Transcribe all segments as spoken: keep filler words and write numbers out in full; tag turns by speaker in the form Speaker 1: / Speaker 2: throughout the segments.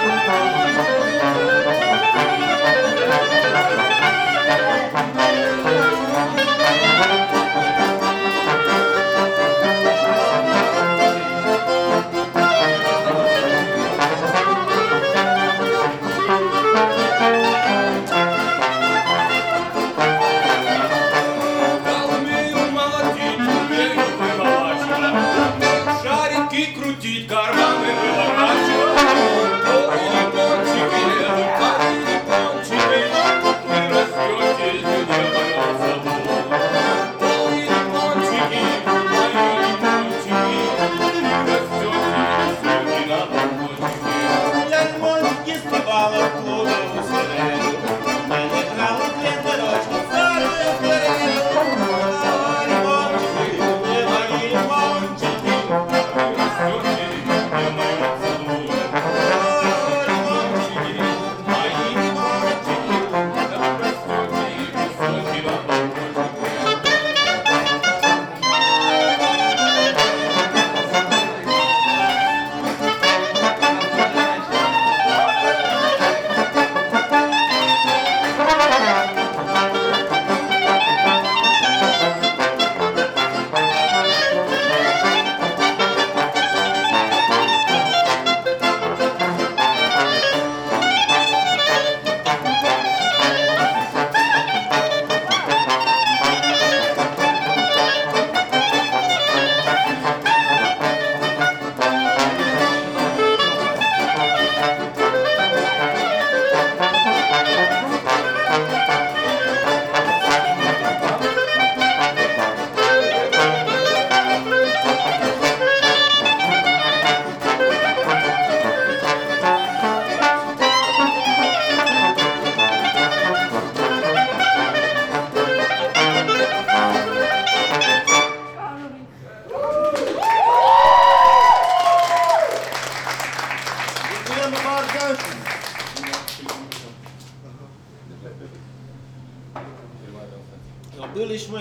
Speaker 1: Byliśmy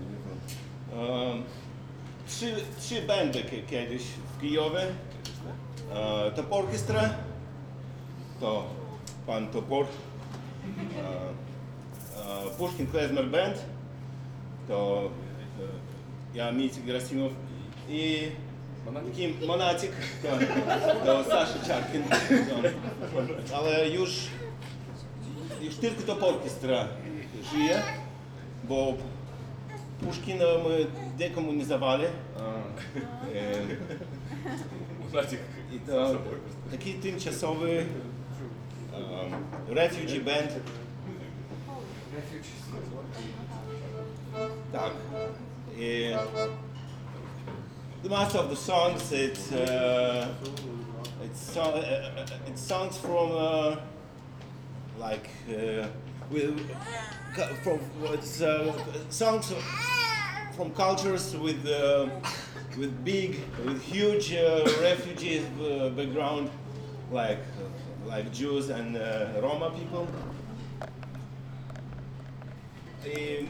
Speaker 1: e, trzy, trzy bandy kiedyś w Kijowie. E, to orkiestra, to pan Topor, e, e, Pushkin Klezmer Band, to e, ja, Micik Gerasimow i Kim Monatik, to, to Sasha Czarkin. Ale już, już tylko to orkiestra żyje, bo Puszkina my dekomunizowali. I to taki tymczasowy um, refugee band. Tak. I the most of the songs it's uh, it's so, uh, it's songs from uh, like uh, with from it's uh, songs from cultures with uh, with big with huge uh, refugee uh, background like uh, like Jews and uh, Roma people. Um,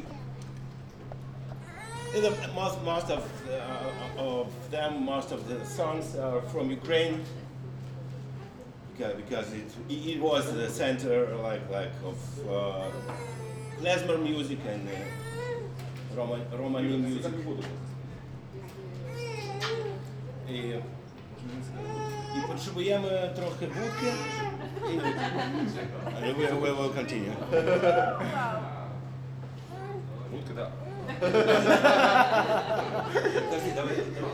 Speaker 1: The most, most of, uh, of them, most of the songs are from Ukraine, because, because it, it was the center like, like of uh, klezmer music and uh, Roma, Romani music. І, і потребуємо трохи вудки, і we, we will continue.
Speaker 2: Вудка, да.
Speaker 1: Подожди, давай.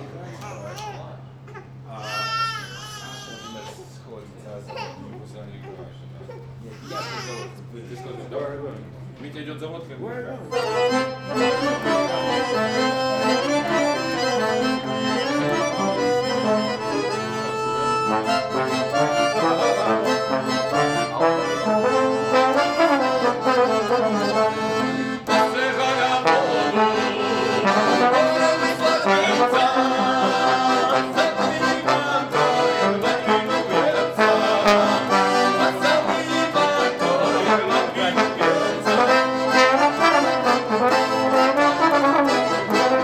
Speaker 1: А Саша у нас сходит за Нет, я сказал,
Speaker 2: Ты что, давай, давай. Митя идет за водкой.
Speaker 3: Thank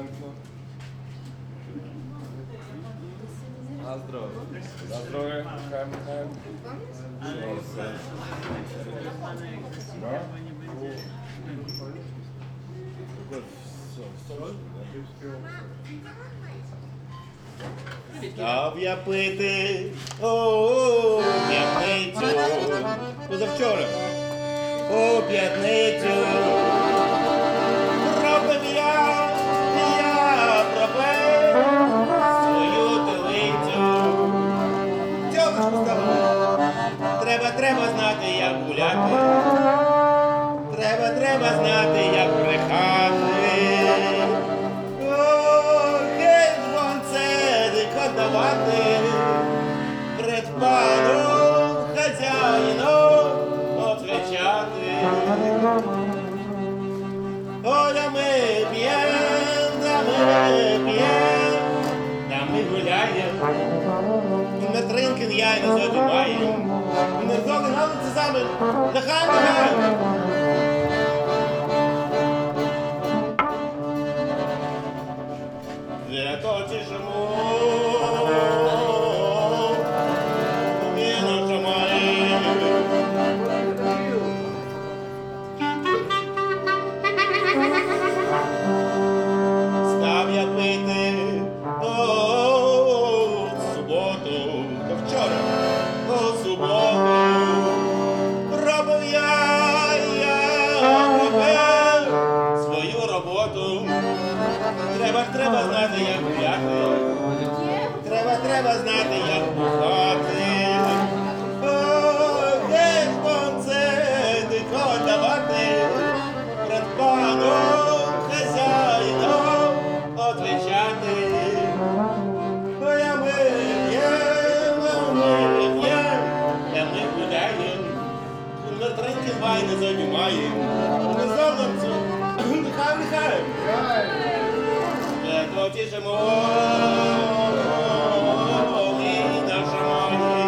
Speaker 2: Chętno.
Speaker 3: Na zdrowie.
Speaker 2: Na zdrowie. Michałem, Michałem.
Speaker 1: Став я пити, о, п'ятницю, позавчора, о, п'ятницю, пробив я, я пробив свою телицю. Цьому стало, треба, треба знати, як гуляти, треба, треба знати, як брехати. Давати пред паном хазяїном отвечати. О, да ми п'єм, да ми п'єм, да ми гуляєм, і на тринкін яйна задумаєм, і на зоги галиці саме, нехай, нехай. Вяточишемо, він отримає. Став я пити, о, в суботу, то вчора, о, суботу, робив я, я робив свою роботу. Треба, треба знати, як гуляти, треба, треба знати, як бухати. О, геть концерти давати, пред паном хазяїном отвечати. О, я ми п'єм, а ми п'єм, а ми гуляєм, на тринки вайни займаєм, на золотцю, нехай, нехай. Вяточишемо, і нажимаєм.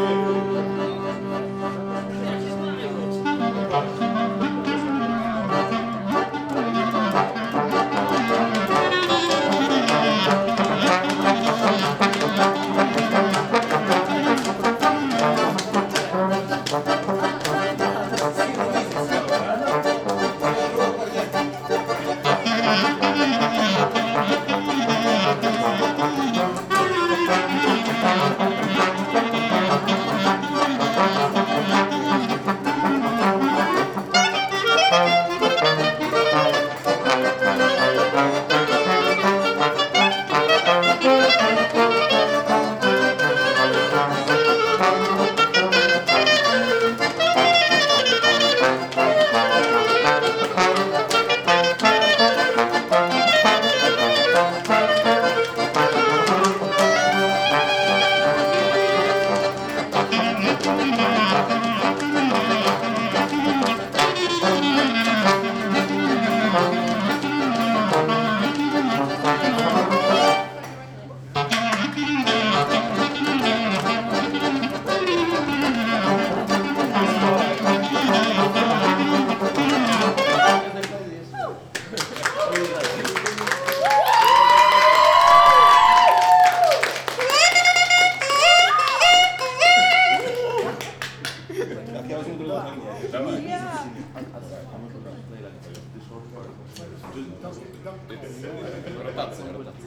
Speaker 2: Rotację, rotację.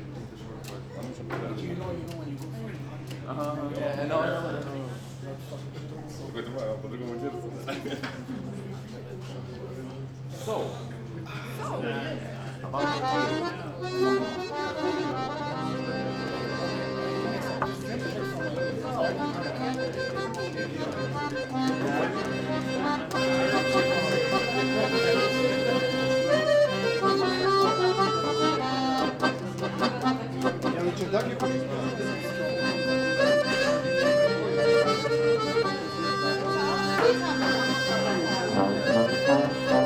Speaker 3: Aha, nie, no, no, no.
Speaker 2: Tylko to mają, po drugą ucierce.
Speaker 3: So.
Speaker 4: Ja na чердаке ходить.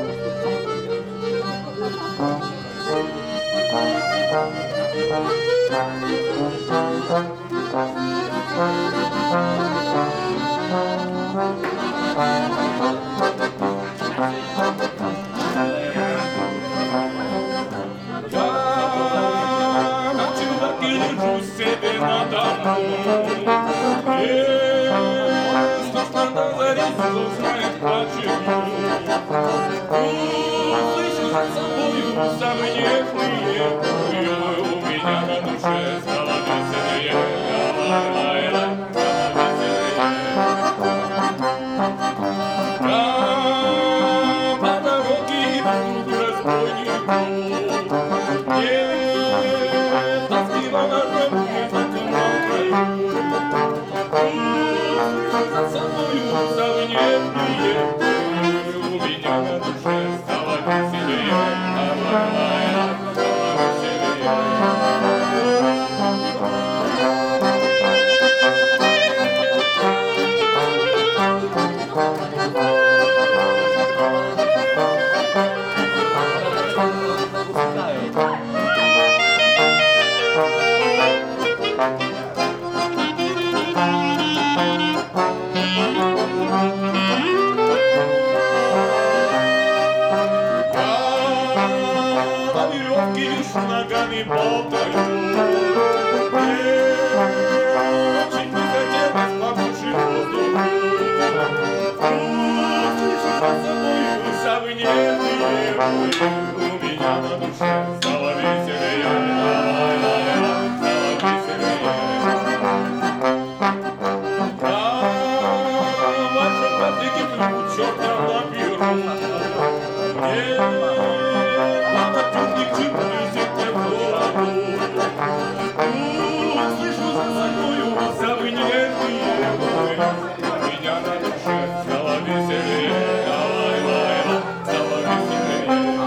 Speaker 1: Thank you.
Speaker 2: Слышишь за собою самые нежные поемы, у меня на душе стало веселее. Ла-ла-ла-ла, стало веселее. Там по дороге идут разбойнику, не тоскливо на темном краю. Слышишь за собою самые нежные поемы, у меня на душе стало веселее. Ла-ла-ла-ла, стало веселее. По веревке лишь ногами болтаю. Очень не хотелось побольше воздуха. Слышишь за собой самые нежные бои, у меня на душе стало веселее. Ла-ла-ла-ла, стало веселее. Там в вашем подвиге плюнут чертом на перу. Авантюрник чипнизит тепло. Слышу за собою самые нежные бои, у меня на душе стало веселее. Ла-ла-ла-ла, стало веселее.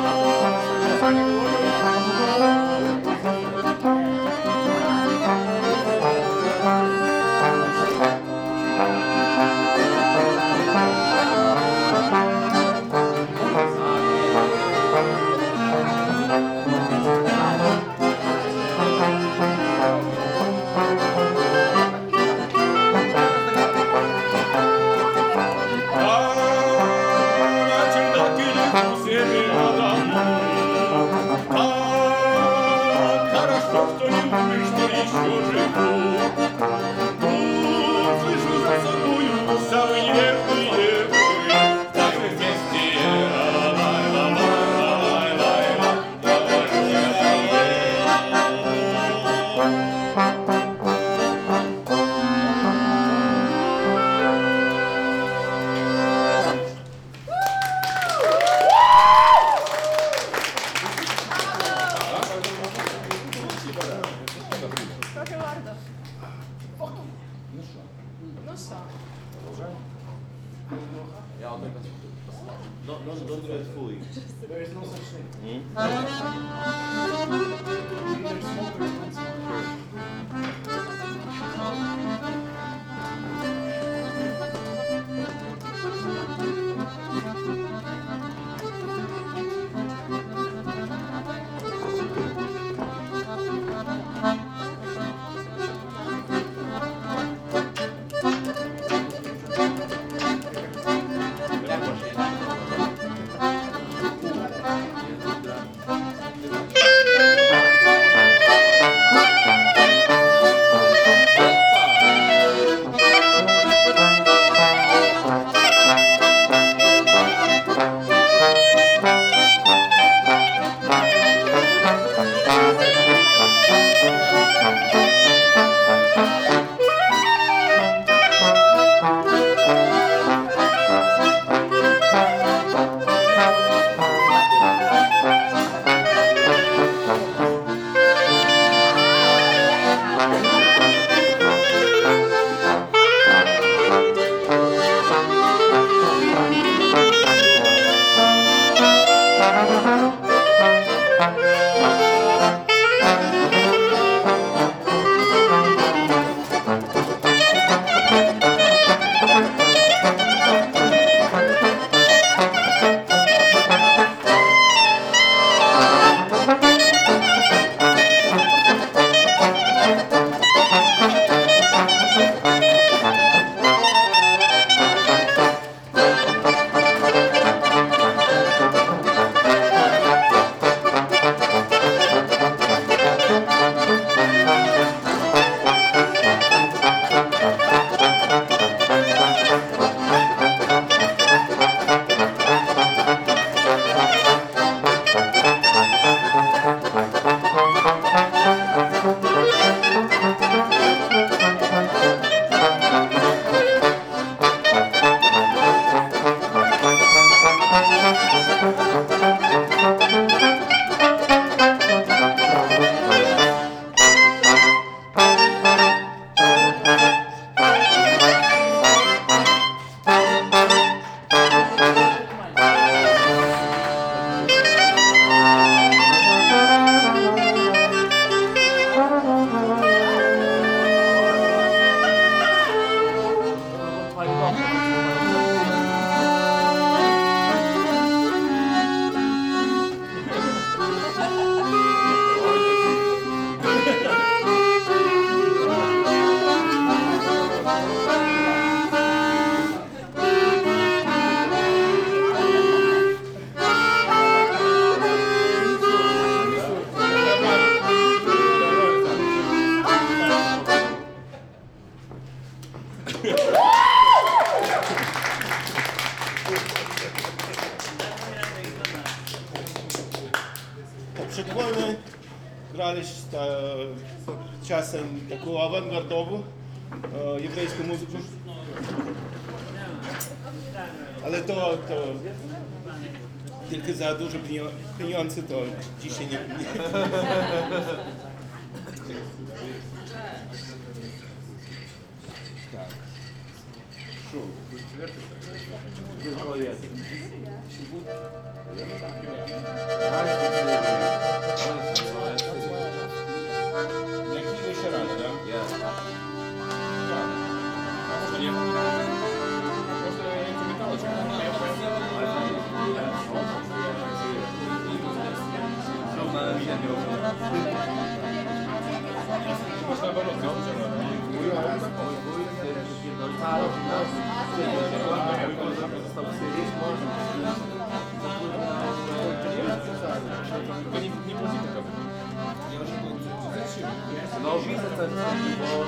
Speaker 4: Ну що?
Speaker 1: Don't, don't, don't do it fully.
Speaker 5: There is no such thing.
Speaker 1: Hmm?
Speaker 5: Either smoke or don't smoke.
Speaker 2: Thank you.
Speaker 1: Przed wojną graliście czasem taką awangardową e, єврейську muzykę, ale to, to tylko za duże pieniądze to dzisiaj nie... nie. Tak.
Speaker 3: Tylko jeden.
Speaker 1: Jakiś jeszcze rano, tak?
Speaker 2: Może nie... Może nie pamiętało, czy można to nie, nie polityka.
Speaker 3: No widzę ten, bo...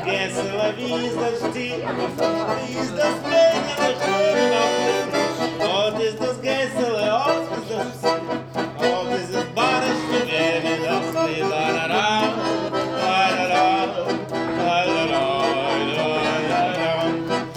Speaker 1: гесела виздочти, виздоспленя От издос гесела, от издос От издос барышни, веми дохли, ла-ла-ла, ла-ла-ла, ла-ла-ла, ла-ла-ла.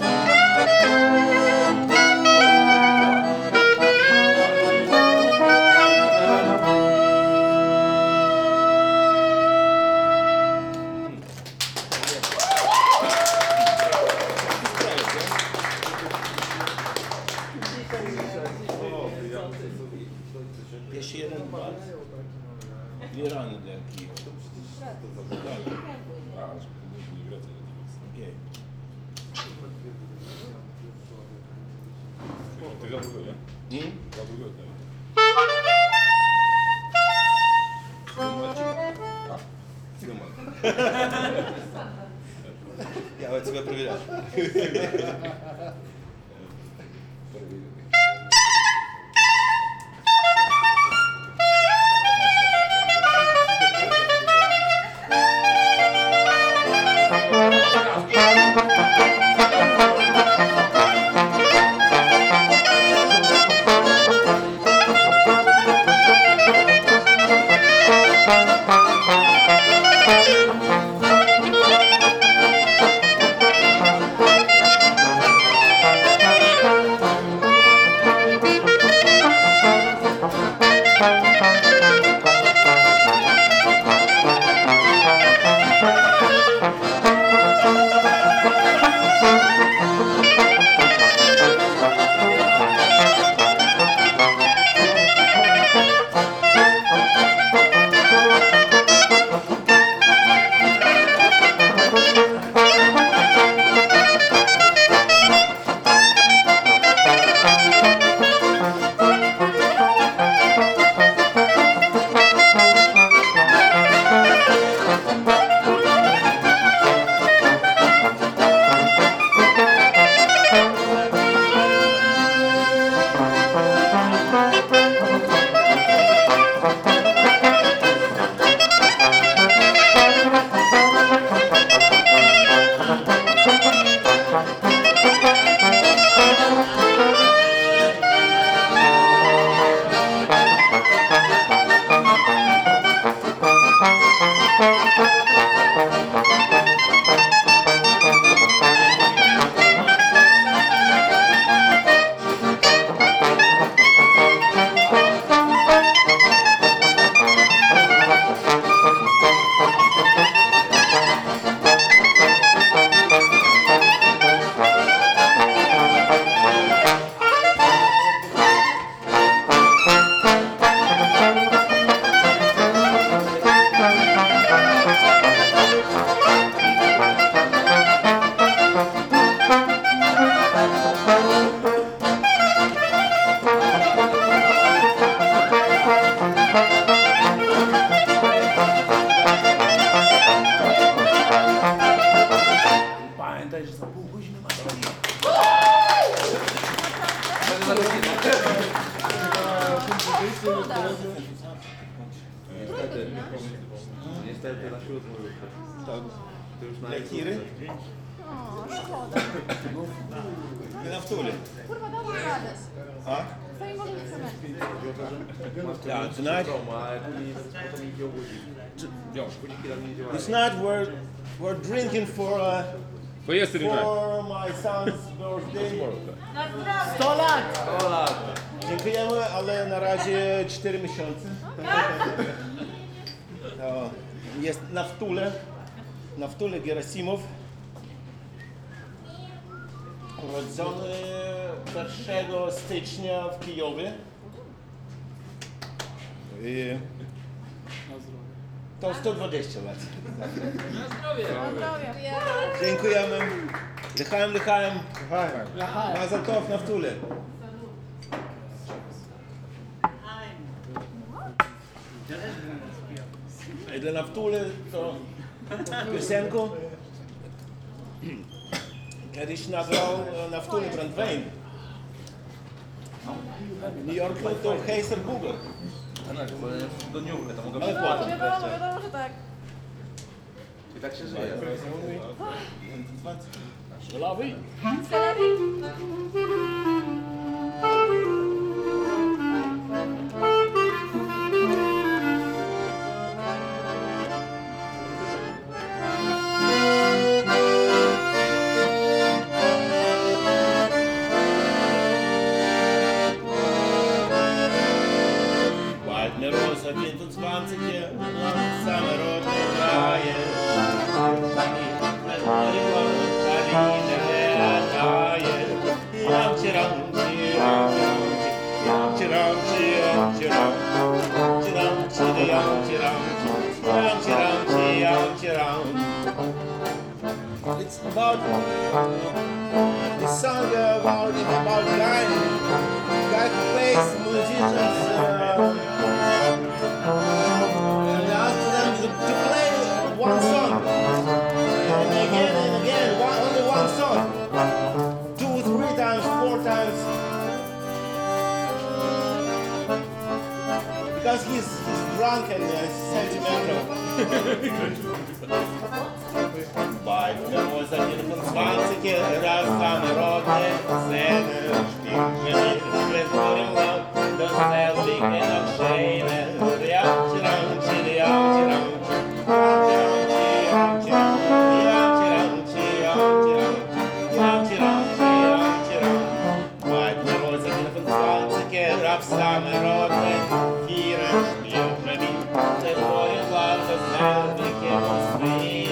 Speaker 1: Jeszcze jeden bal. Dwie rany dla Kijewa. Okej.
Speaker 2: Ty za długo, nie?
Speaker 1: Hmm?
Speaker 2: Za długo, tak.
Speaker 1: Снимать. Я вот тебя проверяю.
Speaker 3: Pamiętaj, że za pół godziny masz
Speaker 5: Niestety, niestety na siódmą już.
Speaker 1: Tak.
Speaker 5: To już na
Speaker 1: Dla Kiry?
Speaker 4: O, szkoda.
Speaker 1: I na wtuli.
Speaker 4: Kurwa, dawaj radę.
Speaker 1: A?
Speaker 4: Co nie możemy trzymać?
Speaker 1: Yeah, tonight,
Speaker 5: ale później potem idzie obudzi. Budziki tam nie działają.
Speaker 1: tonight we're, we're drinking for, uh,
Speaker 2: To jest rynek.
Speaker 1: for my son's birthday.
Speaker 3: sto lat!
Speaker 5: O lat!
Speaker 1: Dziękujemy, ale na razie cztery miesiące. To jest na wtule, na wtule Gerasimow. Urodzony pierwszego stycznia w Kijowie. I to sto dwadzieścia lat.
Speaker 4: Zdrowie.
Speaker 1: Dziękujemy. Lechajem, lechajem. Mazal tov na wtule. I dla Naftuli to piosenkę kiedyś nagrał Naftuli Brandwein. W New Yorku to Heiser Google.
Speaker 5: Do dniówkę to mogę
Speaker 1: Ale
Speaker 4: No,
Speaker 1: potem.
Speaker 4: wiadomo, wiadomo, że tak.
Speaker 5: I tak się żyje.
Speaker 2: Lawy.
Speaker 1: Bald mir Rosa vierundzwanzig, same rote Reihe. It's about this song about about guy guy who plays musicians uh, and ask them to, to play one song and again and again one, only one song two three times four times because he's he's drunk and uh, sentimental. Bald mir Rosa vierundzwanzig, раз самородная сцена, Stimmchen mit Florem Laut, das Selbige nach Scheine, Riamchiramchi, Riamchiramchi, Riamchiramchi, Riamchiramchi, Riamchiramchi, Riamchiramchi. Bald mir Rosa vierundzwanzig, раб самородный, Vieren spielt mit ihm, der Florem Laut, das Selbige Moskwie.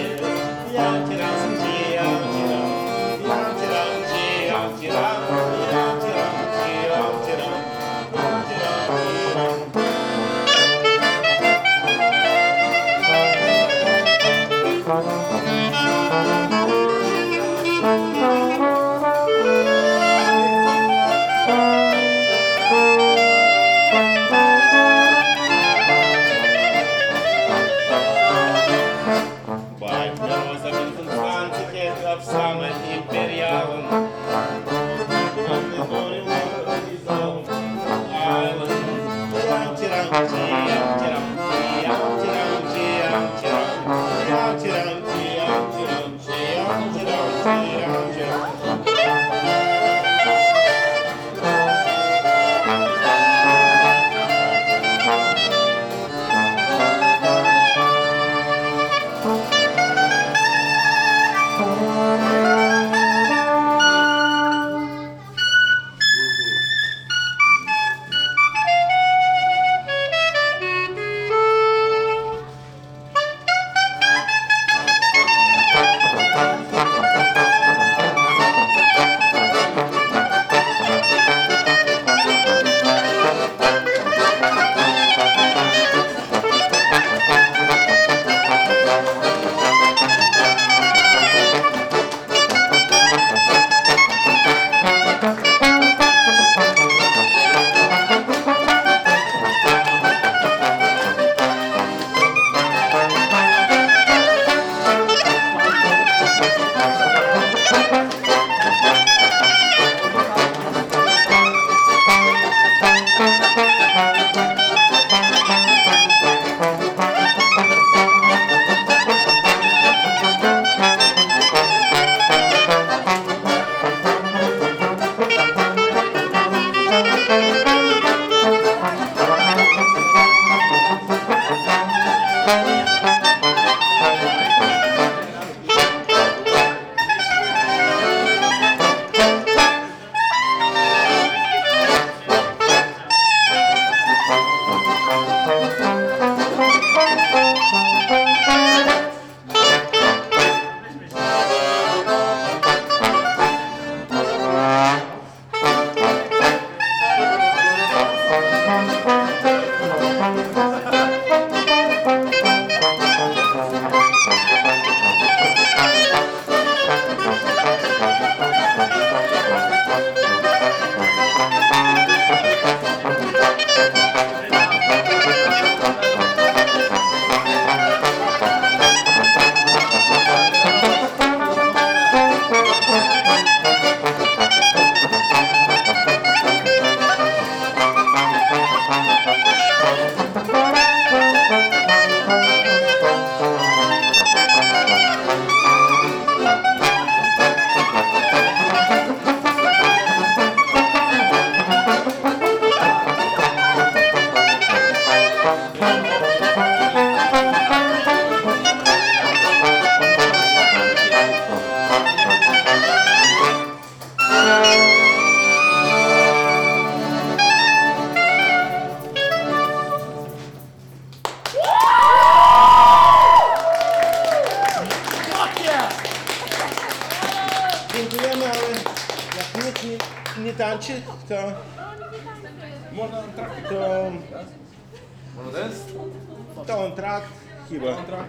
Speaker 1: nie tańczy, to,
Speaker 2: Можна трактик.
Speaker 1: to,
Speaker 2: Молодець.
Speaker 1: to on trakt chyba.
Speaker 2: Контракт.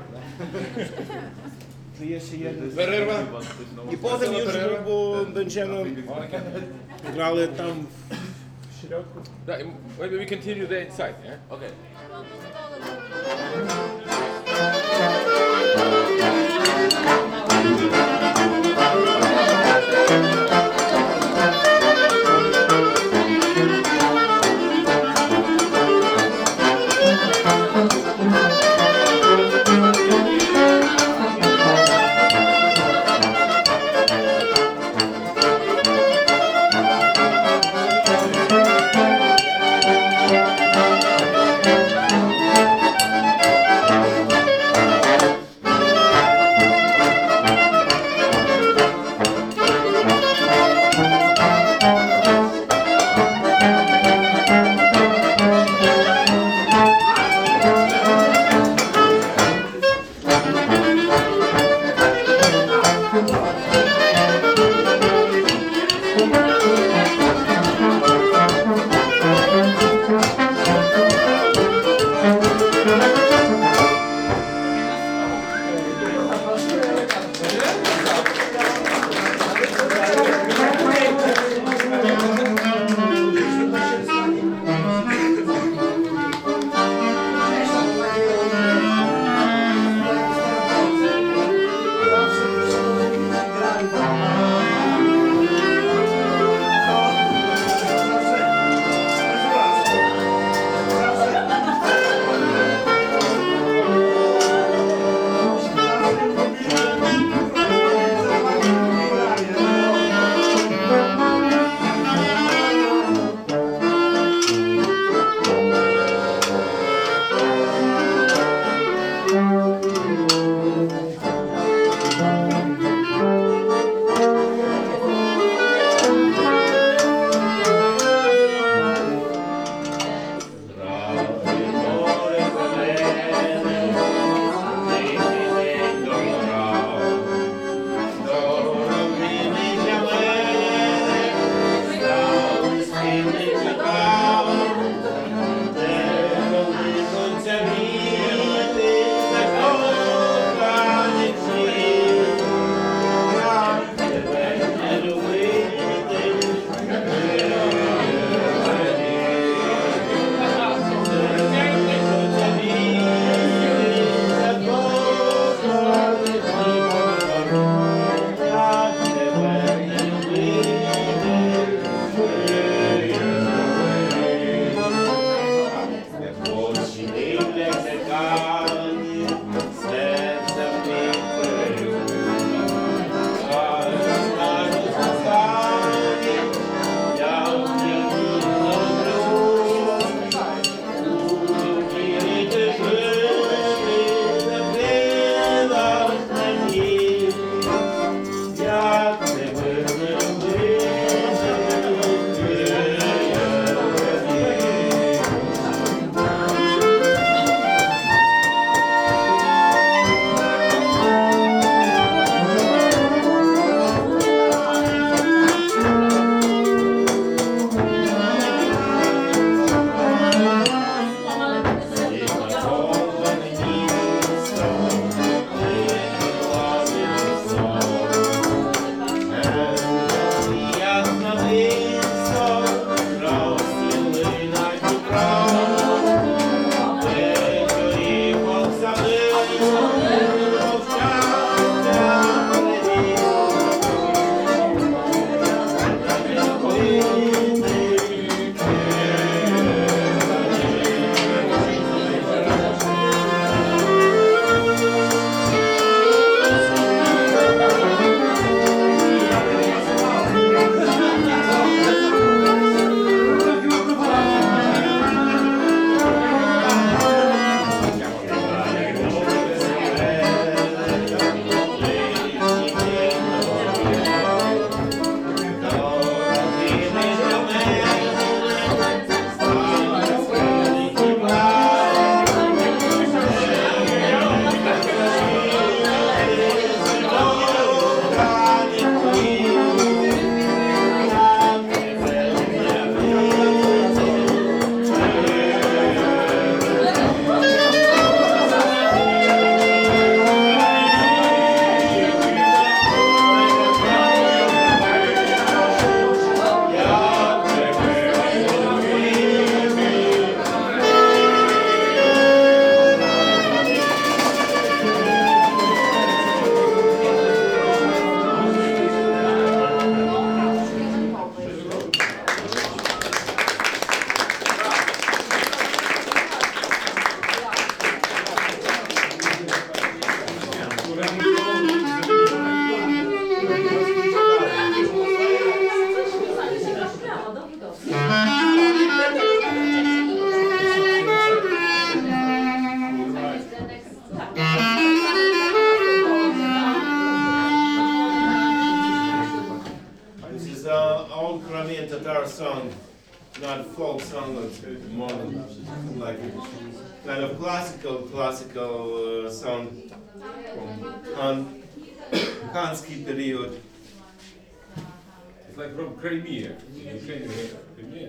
Speaker 1: To jeszcze jeden.
Speaker 2: Перерва.
Speaker 1: I potem już bo będziemy grali tam w środku.
Speaker 2: Да, і maybe we continue there inside, yeah?
Speaker 3: Окей.
Speaker 1: Crimean Tatar song, not folk song, it's more like kind of classical, classical uh, song from Han, Khanski period.
Speaker 2: It's like from Crimea. Ukraine, Crimea.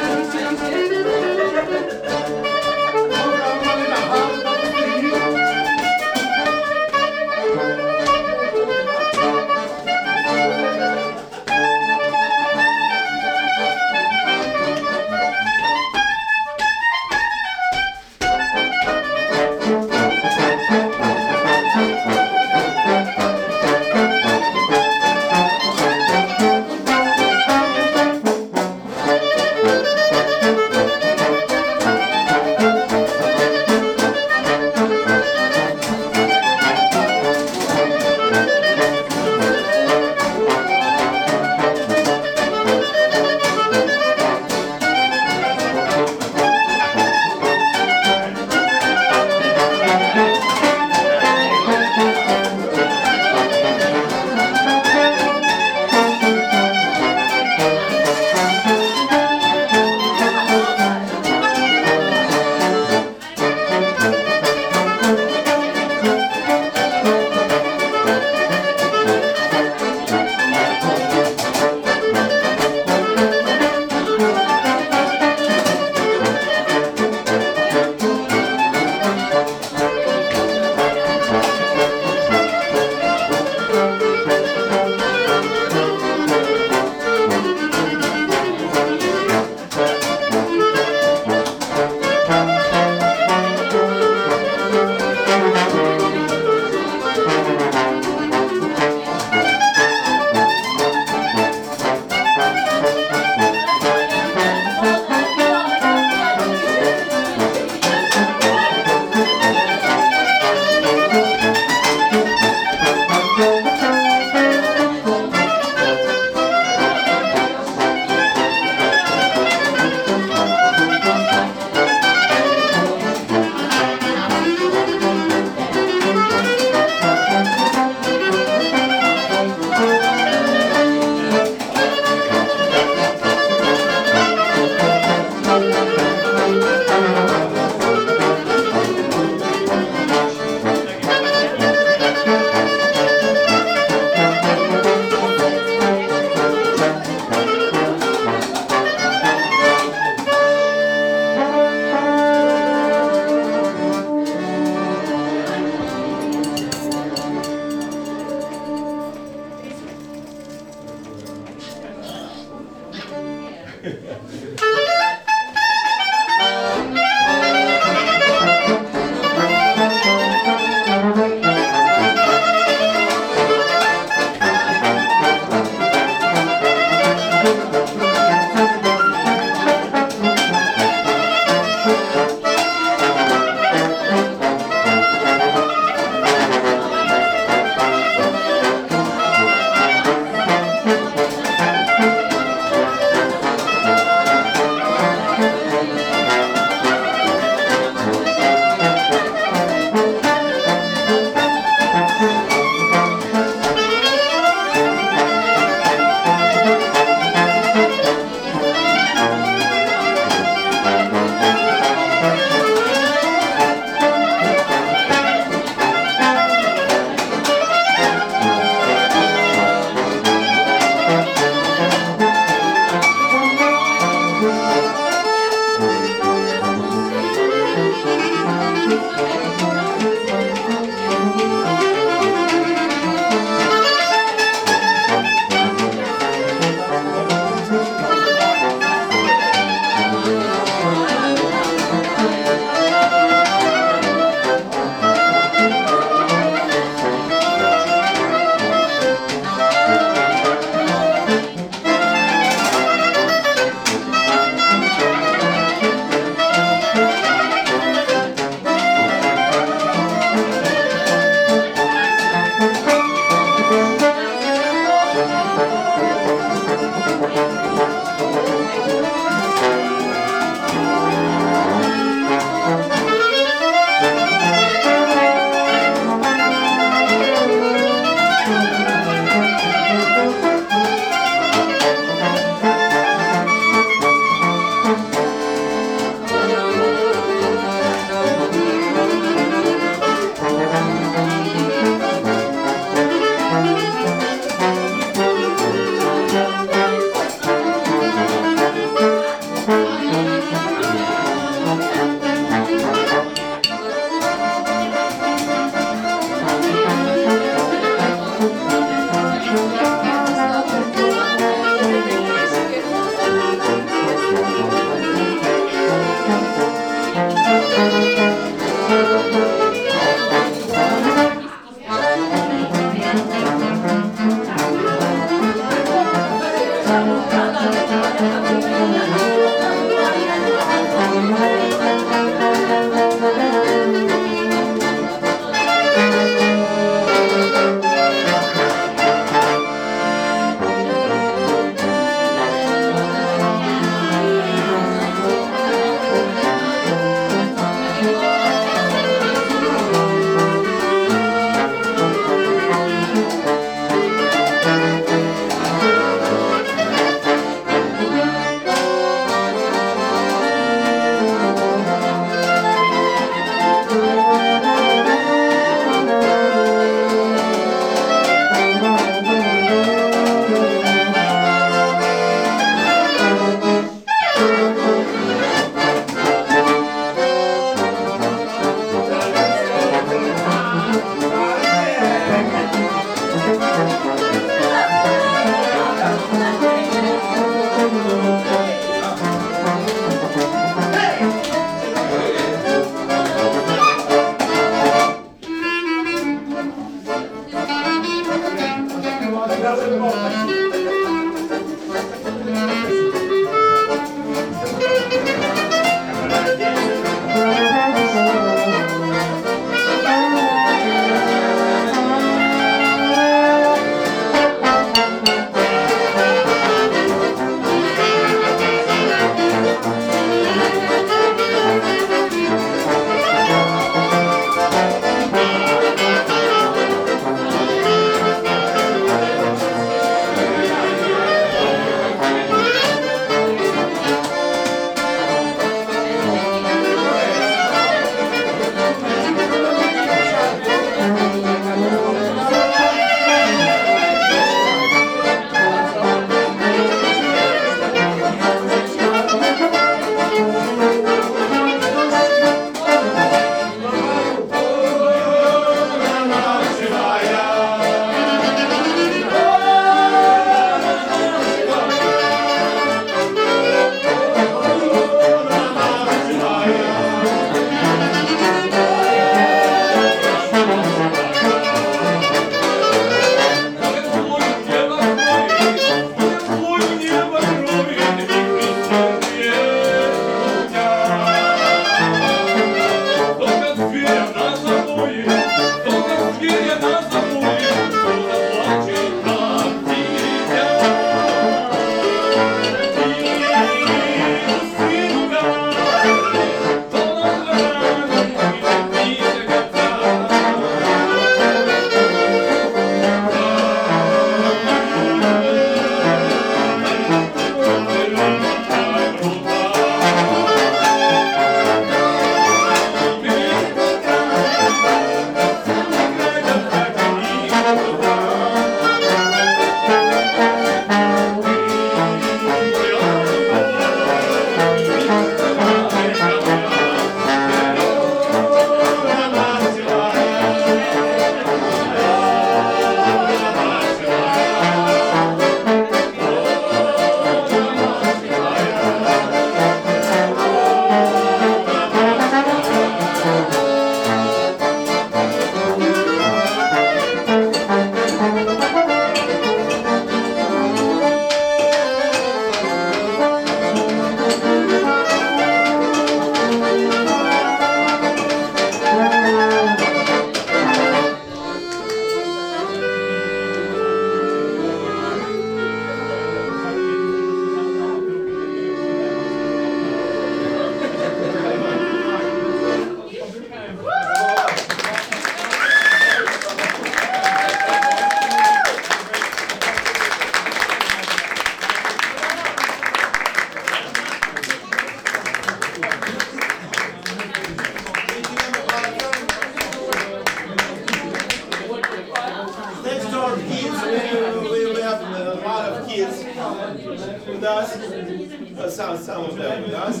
Speaker 1: with us, uh, some, some of them with us.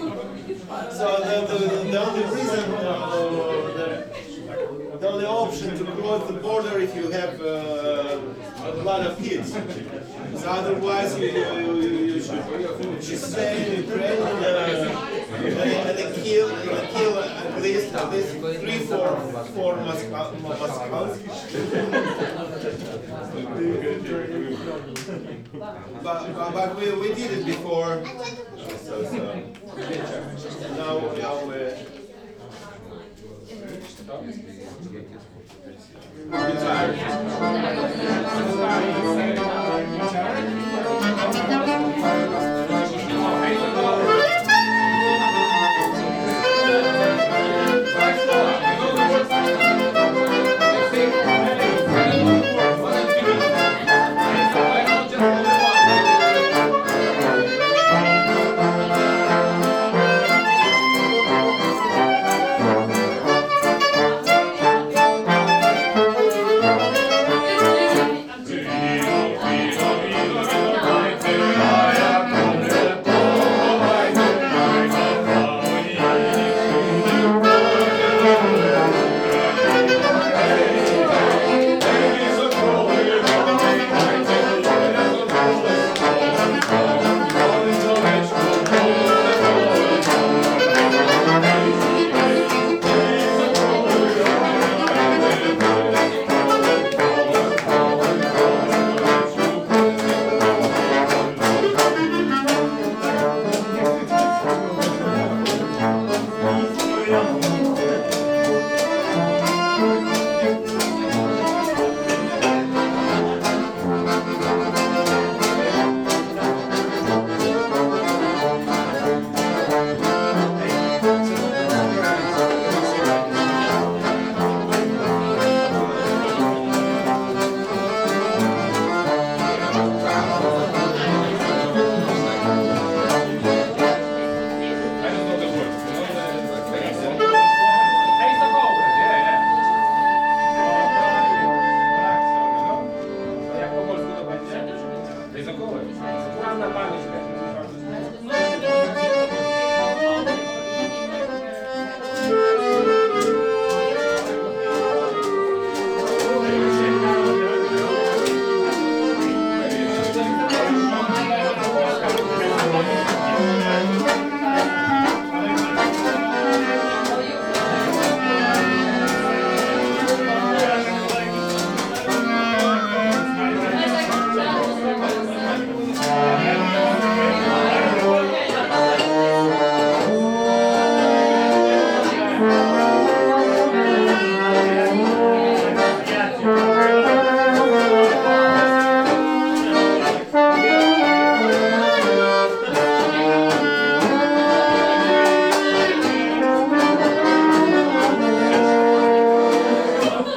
Speaker 1: So the, the, the only reason, uh, the, the only option to cross the border if you have uh, a lot of kids. So otherwise you, you, you should, should stay in Ukraine and, uh, and, and kill, kill at least, at least three, four, four Moscow, Moscows. But, but, but we, we did it before, so, so now, now we're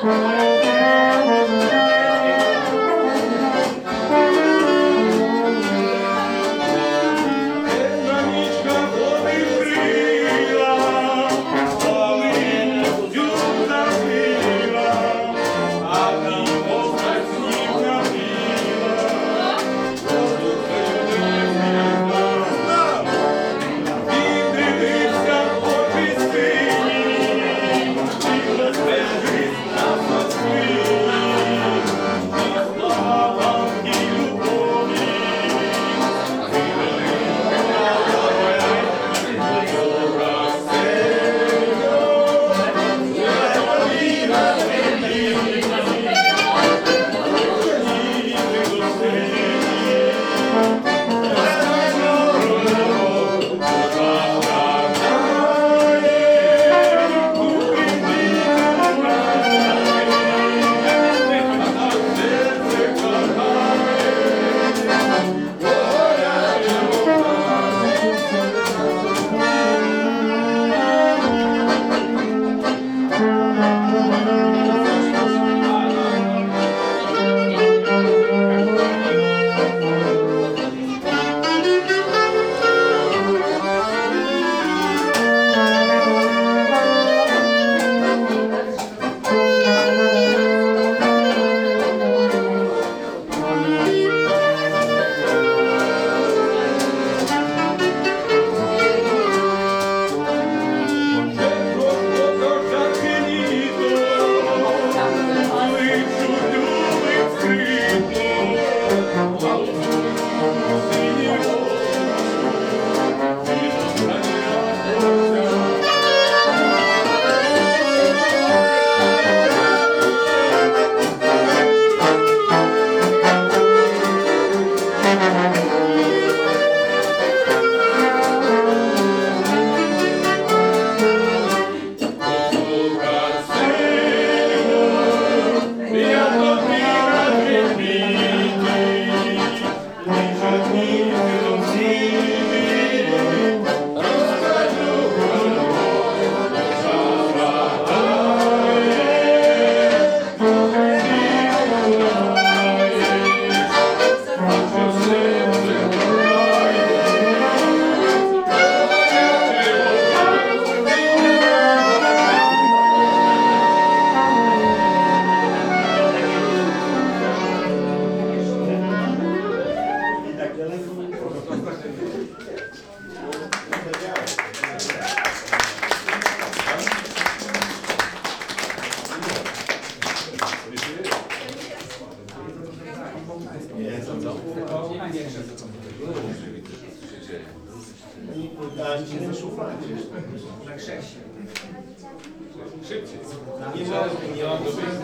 Speaker 2: Szybciej.
Speaker 1: Nie ma, nie ma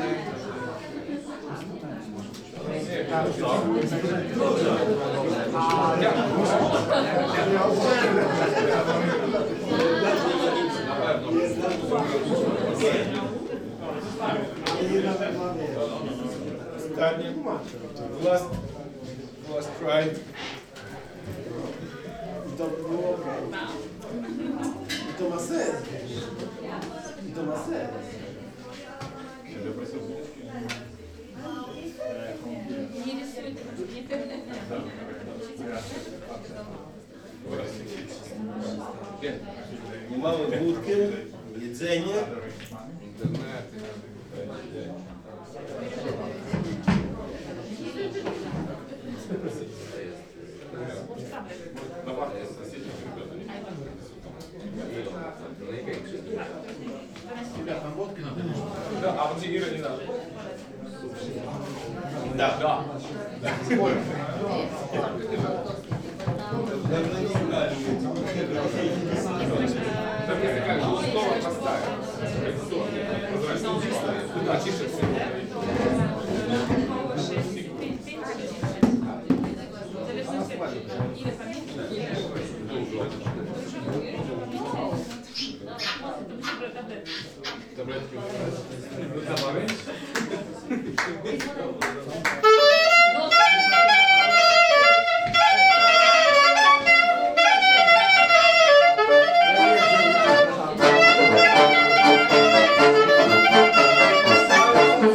Speaker 1: Ostatnie, last, last try.
Speaker 6: I to było okej. I to ma sens. I to ma sens.
Speaker 1: Mamy wódkę, jedzenie.
Speaker 2: Да, а вот Ира не надо.
Speaker 1: Да.
Speaker 2: Да. Так если как же снова поставить. Куда тише всего. Таблетки. Добавить.
Speaker 6: Thank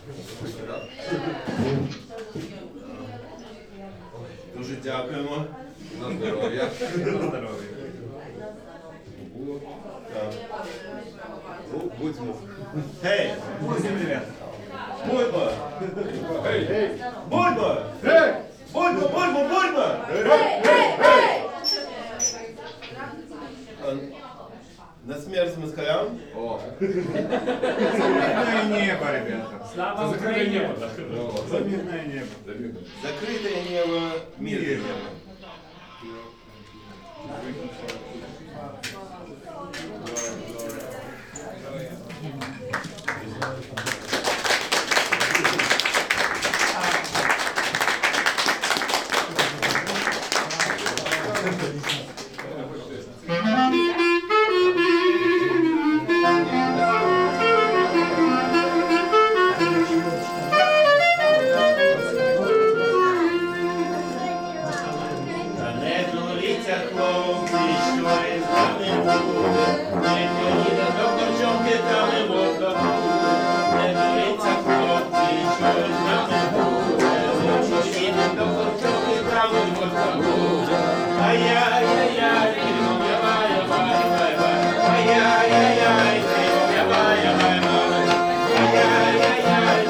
Speaker 1: Дуже дякуємо.
Speaker 5: На здоров'я.
Speaker 2: На здоров'я.
Speaker 1: Так.
Speaker 5: Ну, будьмо.
Speaker 1: Гей! Будьмо!
Speaker 5: Гей, гей,
Speaker 1: Будьмо!
Speaker 5: гей!
Speaker 1: Будьмо, будьмо, будьмо! А, На смерть москалям.
Speaker 5: О,
Speaker 2: Мирное небо, ребята.
Speaker 3: Слава
Speaker 2: За закрытое
Speaker 3: Україні!
Speaker 2: небо, да.
Speaker 5: о,
Speaker 2: За мирное небо.
Speaker 5: замітно.
Speaker 1: Закрытое небо, мирное небо. Та не журіться, хлопці, що із нами буде. Не поїде до Корчовки, та не можна буде. Не журіться, хлопці, що із нами буде. Не поїде до Корчовки, та не можна буде. Ай-яй-яй-яй, ай-яй-яй-яй, ай-яй-яй-яй, ай-яй-яй-яй, ай-яй-яй-яй,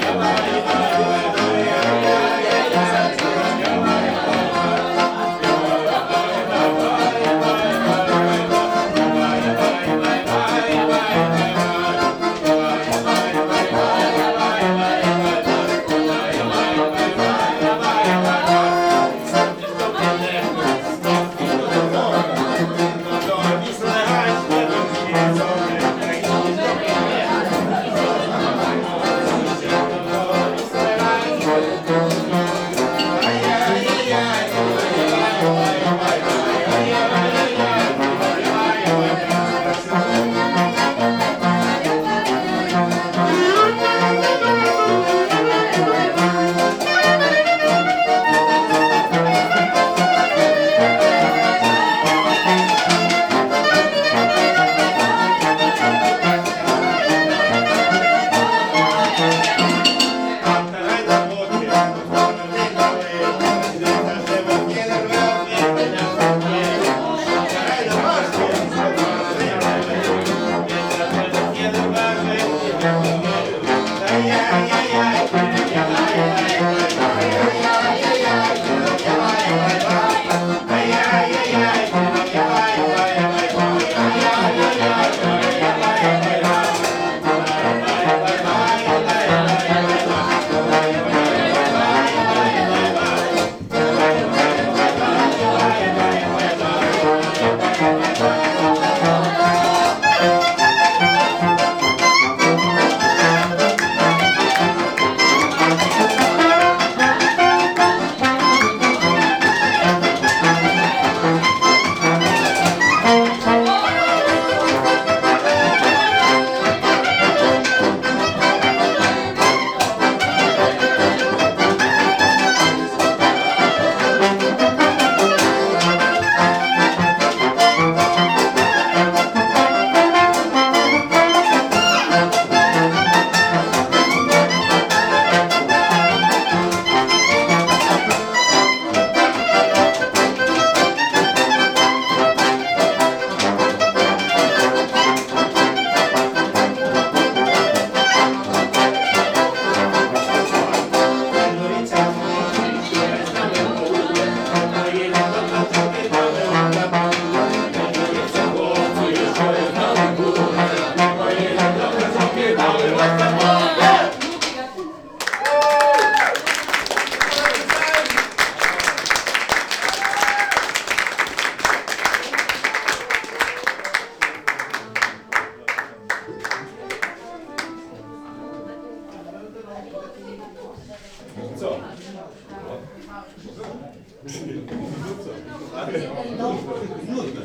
Speaker 1: Нудно.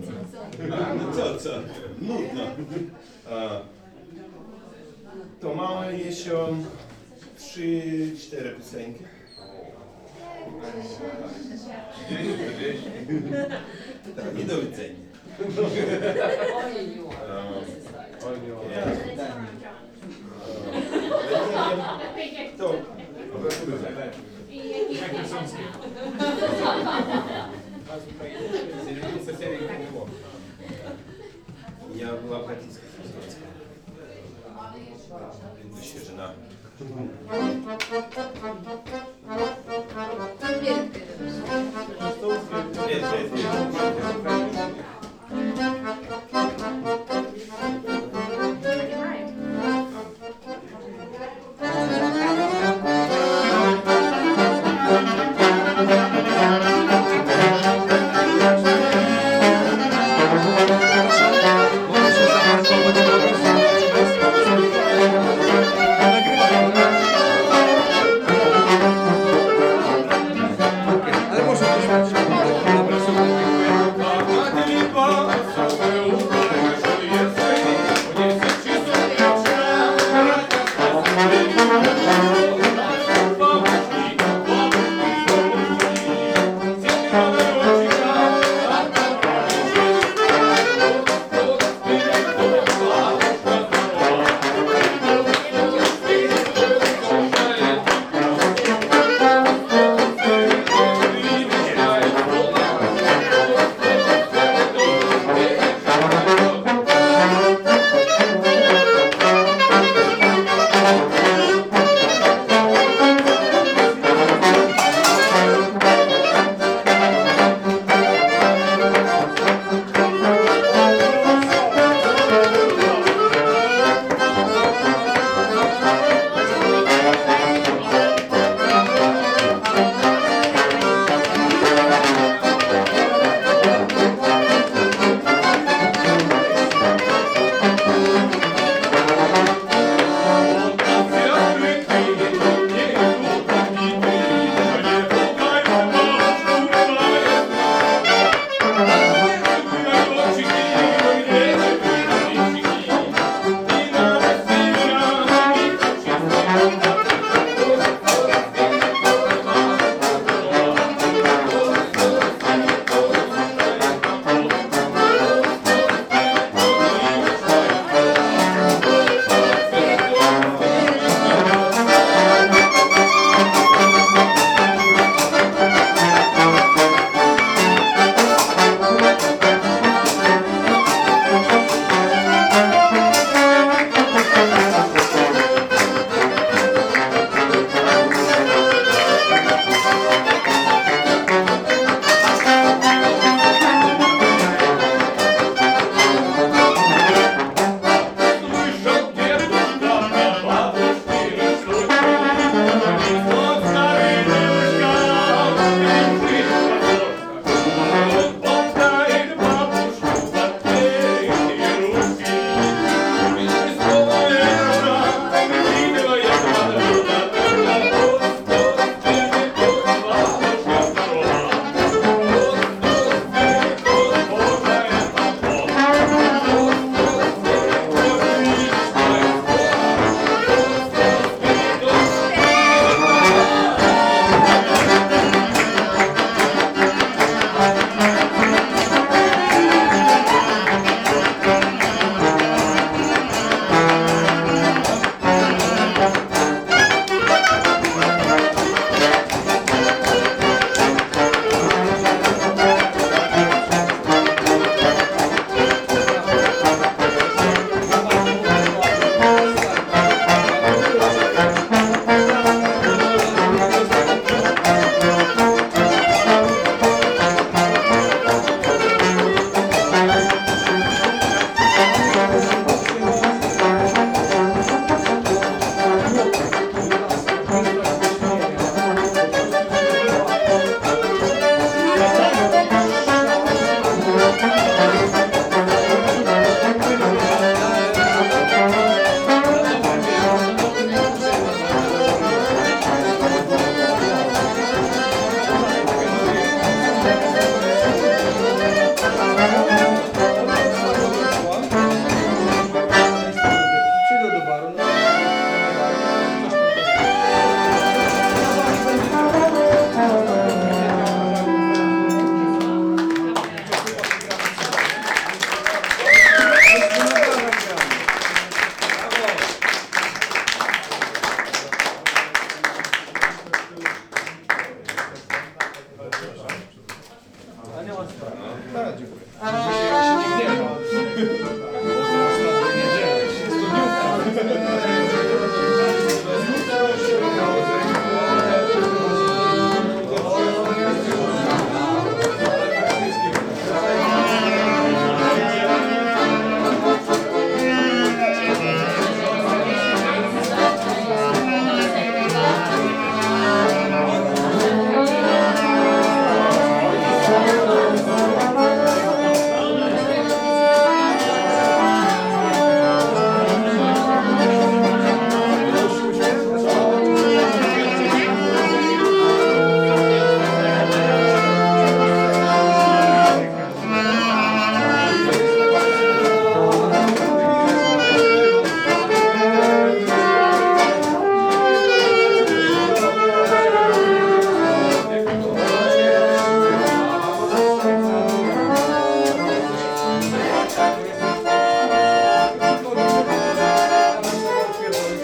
Speaker 1: Ну co, co? Nudno. A, to mamy jeszcze trzy, cztery piosenki. Tak, i do widzenia. Um, ja. Um,
Speaker 2: Jak rysunskie.
Speaker 1: Я була братівська фізична. Він ще жена.
Speaker 4: Теперь вперед.
Speaker 1: Привет, привет, привет.
Speaker 4: Понимаешь?
Speaker 3: Ale może być. Dobra, super, dziękuję.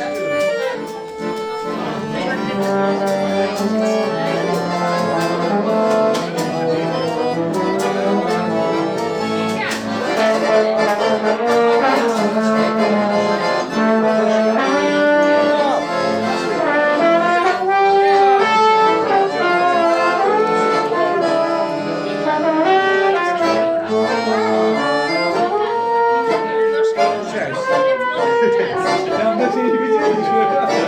Speaker 2: Dawno się nie widzieliśmy.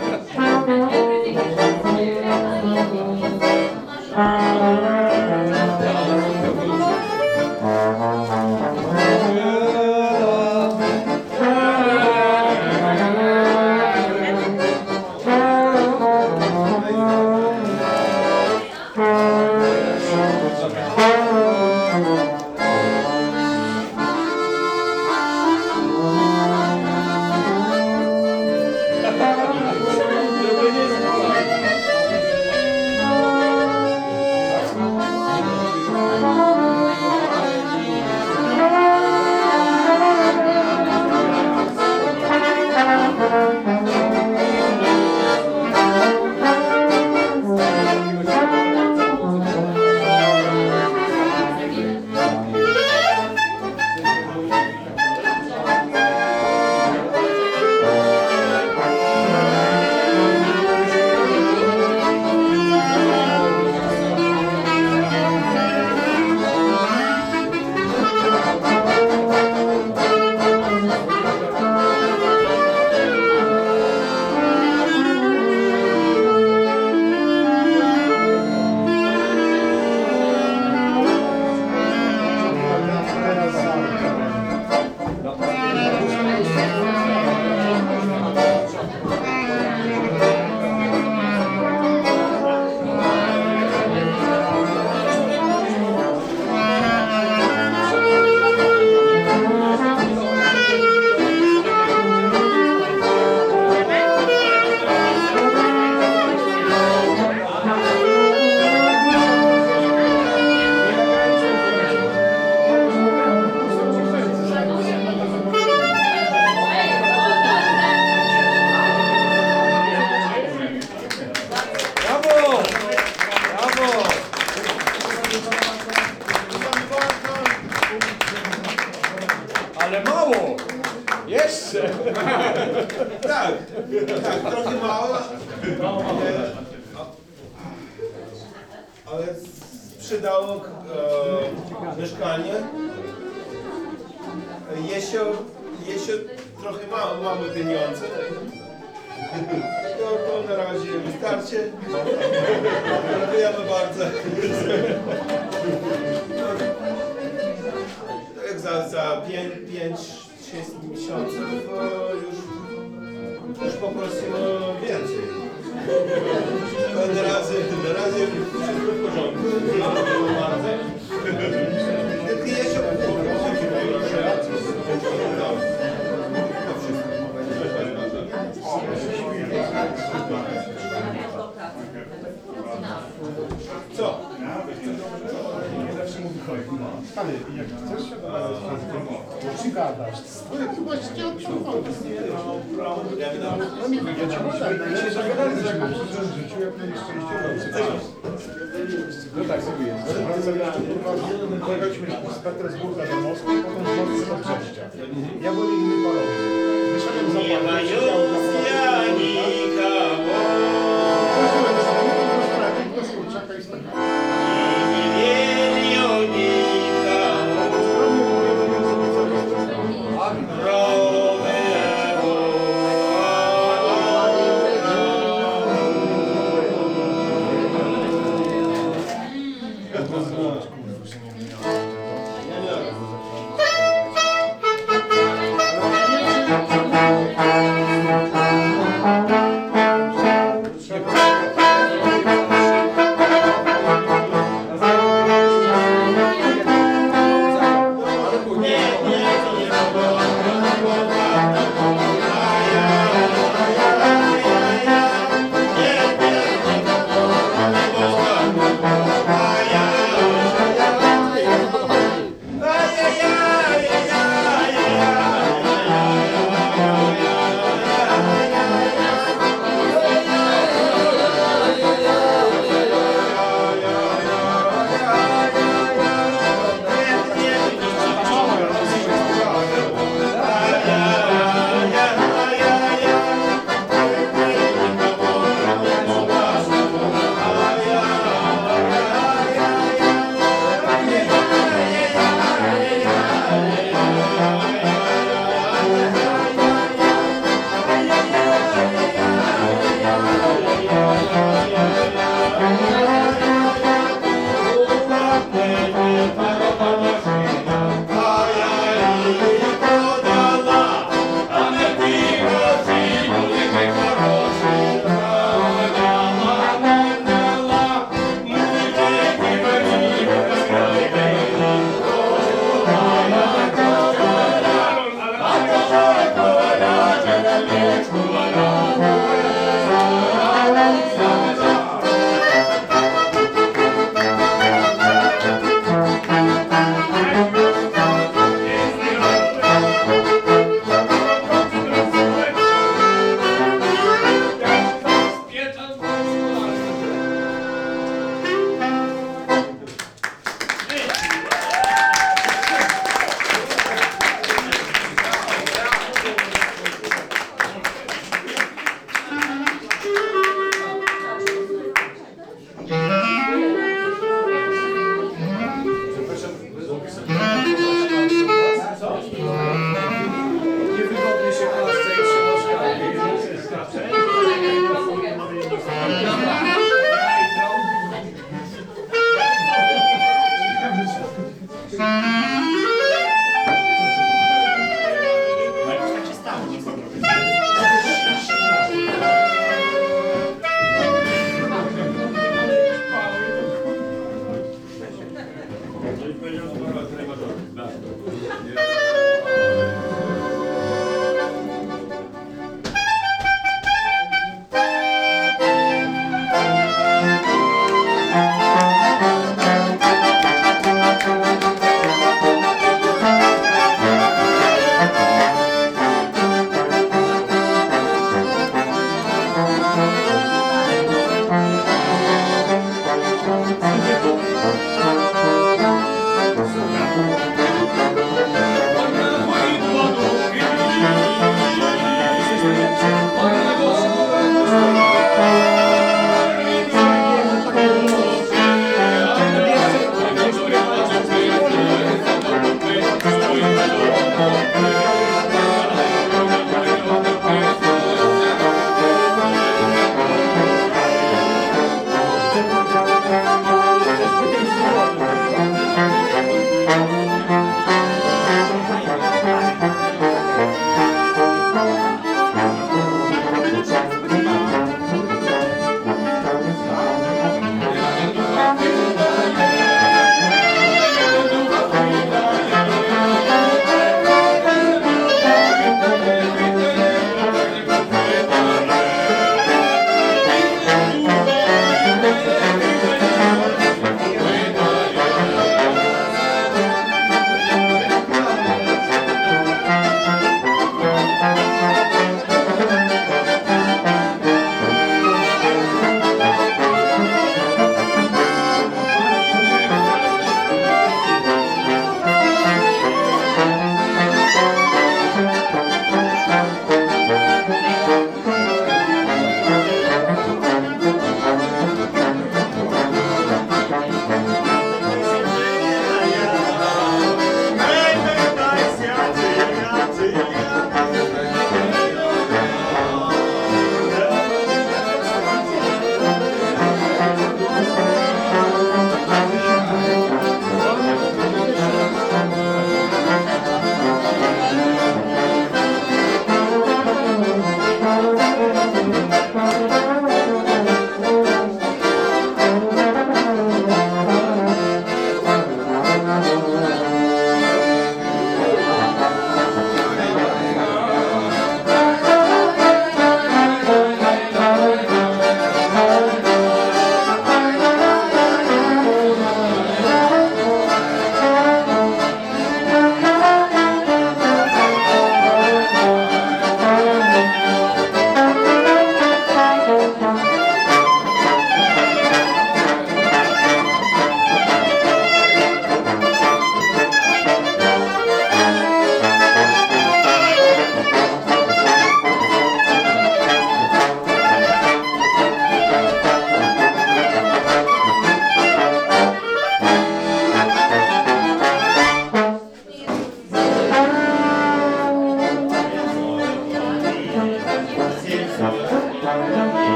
Speaker 2: Ale mało! Jeszcze!
Speaker 1: Tak, tak, trochę mało. Ale, ale sprzedało e, mieszkanie. Jeszcze, jeszcze trochę mało mamy pieniądze. To, to na razie wystarczy. Dziękujemy bardzo. Jak za, za pięć sześć miesięcy to już, już poprosimy więcej. To na razie, na razie wszystko w porządku. Dziękujemy bardzo. Tylko jeszcze proszę. Co?
Speaker 6: Ale jak chcesz się to ci gadasz. To właśnie od powodu. Ja ci podam, ja się zagadaliśmy w życiu, jak najszczęście dobrze. No tak sobie jest. Pojechaliśmy z Petersburga do Moskwy, potem z Moskwy do Brześcia. Ja byłem inny parowy. Wyszedłem za parę,